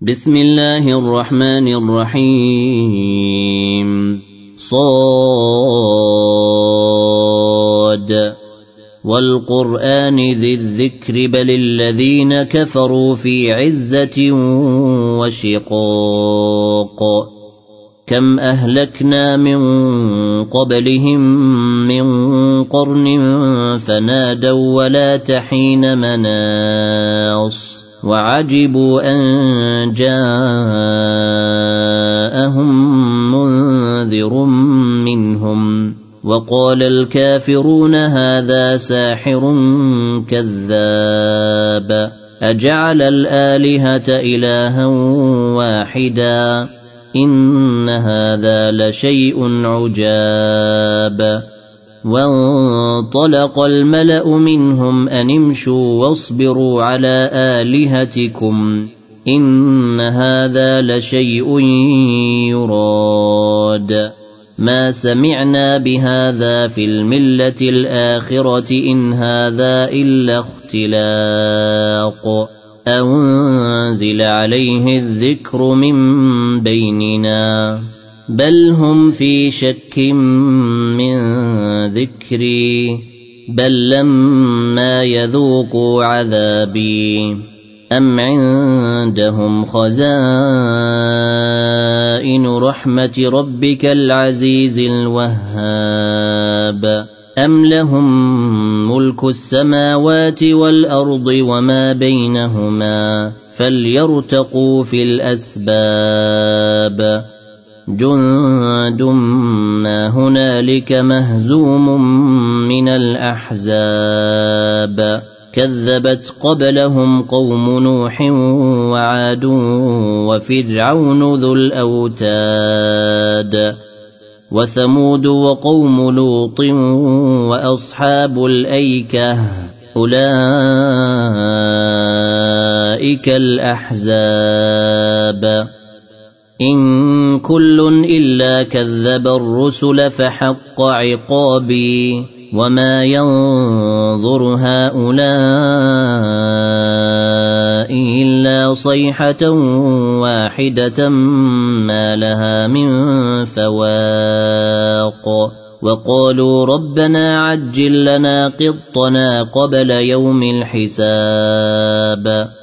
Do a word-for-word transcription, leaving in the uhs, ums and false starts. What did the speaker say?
بسم الله الرحمن الرحيم صاد والقرآن ذي الذكر بل الذين كفروا في عزة وشقاق كم أهلكنا من قبلهم من قرن فنادوا ولا تحين مناص وعجبوا أن جاءهم منذر منهم وقال الكافرون هذا ساحر كذاب أجعل الآلهة إلها واحدا إن هذا لشيء عجاب وانطلق الملأ منهم أن امشوا واصبروا على آلهتكم إن هذا لشيء يراد ما سمعنا بهذا في الملة الآخرة إن هذا إلا اختلاق أنزل عليه الذكر من بيننا بل هم في شك من ذكري بل لما يذوقوا عذابي أم عندهم خزائن رحمة ربك العزيز الوهاب أم لهم ملك السماوات والأرض وما بينهما فليرتقوا في الأسباب جند ما هنالك مهزوم من الأحزاب كذبت قبلهم قوم نوح وعاد وفرعون ذو الأوتاد وثمود وقوم لوط وأصحاب الأيكة أولئك الأحزاب إن كل إلا كذب الرسل فحق عقابي وما ينظر هؤلاء إلا صيحة واحدة ما لها من فواق وقالوا ربنا عجل لنا قطنا قبل يوم الحساب